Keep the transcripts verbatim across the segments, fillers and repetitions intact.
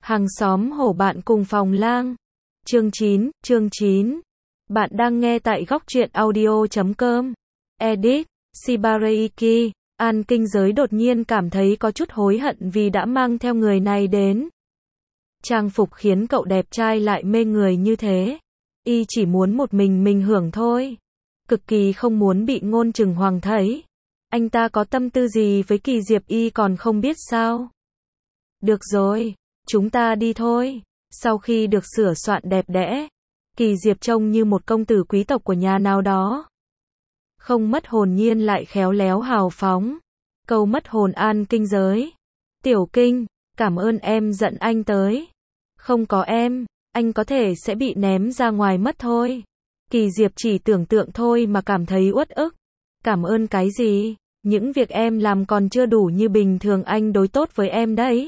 Hàng xóm hổ bạn cùng phòng lang. Chương chín, chương chín. Bạn đang nghe tại góc truyện audio chấm com. Edit, Shibareiki. An Kinh Giới đột nhiên cảm thấy có chút hối hận vì đã mang theo người này đến. Trang phục khiến cậu đẹp trai lại mê người như thế. Y chỉ muốn một mình mình hưởng thôi. Cực kỳ không muốn bị Ngôn Trừng Hoàng thấy. Anh ta có tâm tư gì với Kỳ Diệp Y còn không biết sao. Được rồi, chúng ta đi thôi. Sau khi được sửa soạn đẹp đẽ, Kỳ Diệp trông như một công tử quý tộc của nhà nào đó. Không mất hồn nhiên lại khéo léo hào phóng. Câu mất hồn An Kinh Giới. Tiểu Kinh, cảm ơn em dẫn anh tới. Không có em, anh có thể sẽ bị ném ra ngoài mất thôi. Kỳ Diệp chỉ tưởng tượng thôi mà cảm thấy uất ức. Cảm ơn cái gì? Những việc em làm còn chưa đủ như bình thường anh đối tốt với em đấy.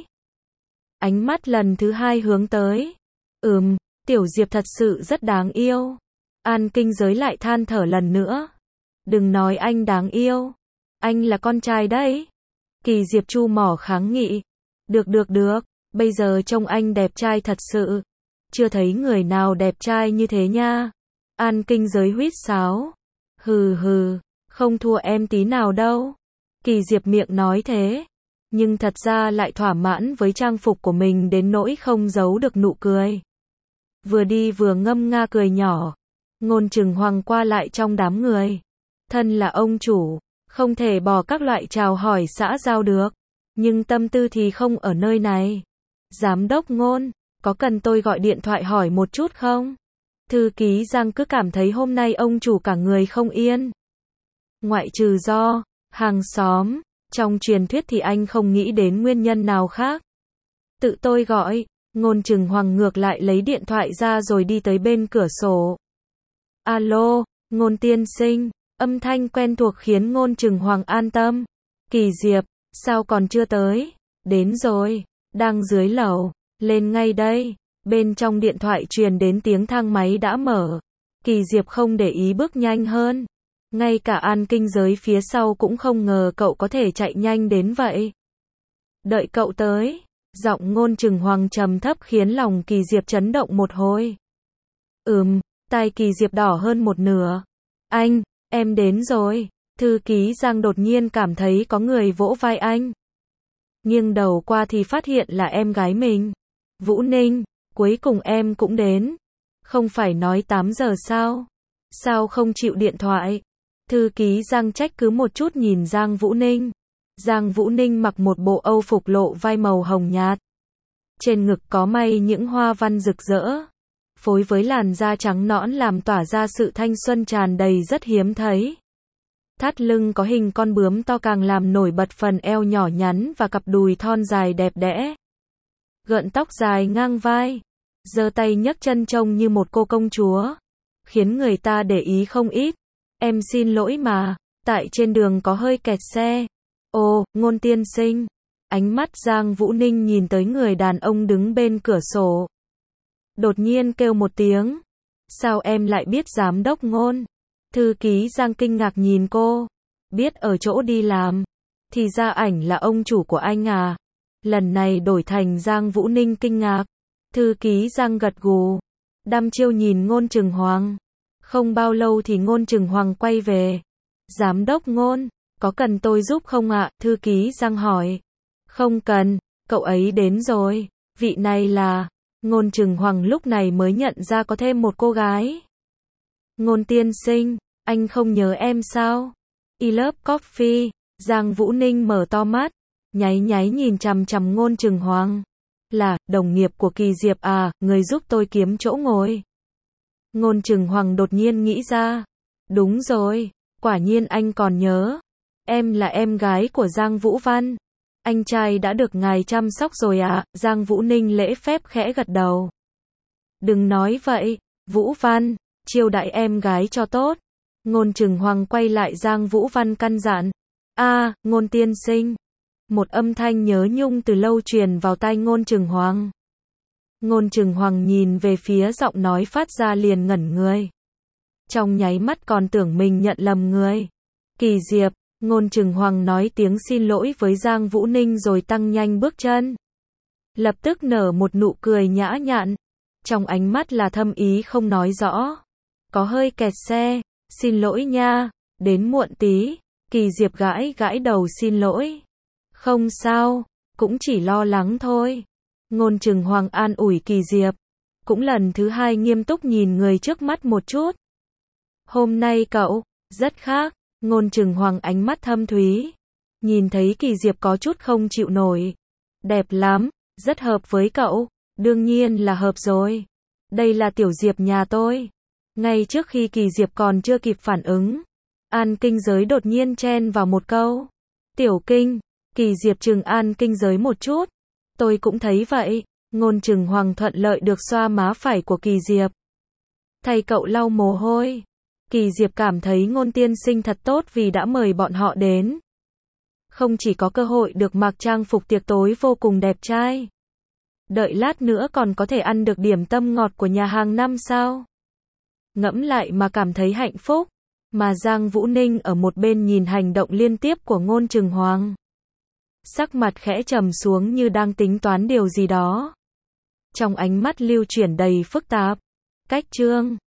Ánh mắt lần thứ hai hướng tới. Ừm, Tiểu Diệp thật sự rất đáng yêu. An Kinh Giới lại than thở lần nữa. Đừng nói anh đáng yêu. Anh là con trai đấy. Kỳ Diệp chu mỏ kháng nghị. Được được được, bây giờ trông anh đẹp trai thật sự. Chưa thấy người nào đẹp trai như thế nha. An Kinh Giới huýt sáo. Hừ hừ, không thua em tí nào đâu. Kỳ Diệp miệng nói thế, nhưng thật ra lại thỏa mãn với trang phục của mình đến nỗi không giấu được nụ cười. Vừa đi vừa ngâm nga cười nhỏ. Ngôn Trừng Hoàng qua lại trong đám người. Thân là ông chủ, không thể bỏ các loại chào hỏi xã giao được. Nhưng tâm tư thì không ở nơi này. Giám đốc Ngôn, có cần tôi gọi điện thoại hỏi một chút không? Thư ký Giang cứ cảm thấy hôm nay ông chủ cả người không yên. Ngoại trừ do hàng xóm, trong truyền thuyết thì anh không nghĩ đến nguyên nhân nào khác. Tự tôi gọi. Ngôn Trừng Hoàng ngược lại lấy điện thoại ra rồi đi tới bên cửa sổ. Alo, Ngôn tiên sinh. Âm thanh quen thuộc khiến Ngôn Trừng Hoàng an tâm. Kỳ Diệp, sao còn chưa tới? Đến rồi, đang dưới lầu, lên ngay đây. Bên trong điện thoại truyền đến tiếng thang máy đã mở. Kỳ Diệp không để ý bước nhanh hơn. Ngay cả An Kinh Giới phía sau cũng không ngờ cậu có thể chạy nhanh đến vậy. Đợi cậu tới. Giọng Ngôn Trừng Hoàng trầm thấp khiến lòng Kỳ Diệp chấn động một hồi. Ừm, tai Kỳ Diệp đỏ hơn một nửa. Anh, em đến rồi. Thư ký Giang đột nhiên cảm thấy có người vỗ vai anh. Nghiêng đầu qua thì phát hiện là em gái mình. Vũ Ninh, cuối cùng em cũng đến. Không phải nói tám giờ sao? Sao không chịu điện thoại? Thư ký Giang trách cứ một chút nhìn Giang Vũ Ninh. Giang Vũ Ninh mặc một bộ âu phục lộ vai màu hồng nhạt. Trên ngực có may những hoa văn rực rỡ. Phối với làn da trắng nõn làm tỏa ra sự thanh xuân tràn đầy rất hiếm thấy. Thắt lưng có hình con bướm to càng làm nổi bật phần eo nhỏ nhắn và cặp đùi thon dài đẹp đẽ. Gợn tóc dài ngang vai. Giơ tay nhấc chân trông như một cô công chúa. Khiến người ta để ý không ít. Em xin lỗi mà, tại trên đường có hơi kẹt xe. Ồ, Ngôn tiên sinh. Ánh mắt Giang Vũ Ninh nhìn tới người đàn ông đứng bên cửa sổ. Đột nhiên kêu một tiếng. Sao em lại biết giám đốc Ngôn? Thư ký Giang kinh ngạc nhìn cô. Biết ở chỗ đi làm. Thì ra ảnh là ông chủ của anh à? Lần này đổi thành Giang Vũ Ninh kinh ngạc. Thư ký Giang gật gù. Đăm chiêu nhìn Ngôn Trừng Hoàng. Không bao lâu thì Ngôn Trừng Hoàng quay về. Giám đốc Ngôn, có cần tôi giúp không ạ? Thư ký Giang hỏi. Không cần, cậu ấy đến rồi. Vị này là... Ngôn Trừng Hoàng lúc này mới nhận ra có thêm một cô gái. Ngôn tiên sinh, anh không nhớ em sao? I love coffee. Giang Vũ Ninh mở to mắt, nháy nháy nhìn chằm chằm Ngôn Trừng Hoàng. Là, đồng nghiệp của Kỳ Diệp à, người giúp tôi kiếm chỗ ngồi. Ngôn Trừng Hoàng đột nhiên nghĩ ra. Đúng rồi, quả nhiên anh còn nhớ. Em là em gái của Giang Vũ Văn. Anh trai đã được ngài chăm sóc rồi ạ. À? Giang Vũ Ninh lễ phép khẽ gật đầu. Đừng nói vậy, Vũ Văn, chiêu đãi em gái cho tốt. Ngôn Trừng Hoàng quay lại Giang Vũ Văn căn dặn. A, à, Ngôn tiên sinh. Một âm thanh nhớ nhung từ lâu truyền vào tai Ngôn Trừng Hoàng. Ngôn Trừng Hoàng nhìn về phía giọng nói phát ra liền ngẩn người. Trong nháy mắt còn tưởng mình nhận lầm người. Kỳ Diệp, Ngôn Trừng Hoàng nói tiếng xin lỗi với Giang Vũ Ninh rồi tăng nhanh bước chân. lập tức nở một nụ cười nhã nhặn. Trong ánh mắt là thâm ý không nói rõ. Có hơi kẹt xe, xin lỗi nha, đến muộn tí. Kỳ Diệp gãi gãi đầu xin lỗi. Không sao, cũng chỉ lo lắng thôi. Ngôn Trừng Hoàng an ủi Kỳ Diệp. Cũng lần thứ hai nghiêm túc nhìn người trước mắt một chút. Hôm nay cậu, rất khác. Ngôn Trừng Hoàng ánh mắt thâm thúy. Nhìn thấy Kỳ Diệp có chút không chịu nổi. Đẹp lắm, rất hợp với cậu. Đương nhiên là hợp rồi. Đây là Tiểu Diệp nhà tôi. Ngay trước khi Kỳ Diệp còn chưa kịp phản ứng, An Kinh Giới đột nhiên chen vào một câu. Tiểu Kinh. Kỳ Diệp trừng An Kinh Giới một chút. Tôi cũng thấy vậy. Ngôn Trừng Hoàng thuận lợi được xoa má phải của Kỳ Diệp. Thầy cậu lau mồ hôi. Kỳ Diệp cảm thấy Ngôn tiên sinh thật tốt vì đã mời bọn họ đến. Không chỉ có cơ hội được mặc trang phục tiệc tối vô cùng đẹp trai. Đợi lát nữa còn có thể ăn được điểm tâm ngọt của nhà hàng năm sao. Ngẫm lại mà cảm thấy hạnh phúc. Mà Giang Vũ Ninh ở một bên nhìn hành động liên tiếp của Ngôn Trừng Hoàng. Sắc mặt khẽ trầm xuống như đang tính toán điều gì đó. Trong ánh mắt lưu chuyển đầy phức tạp. Cách chương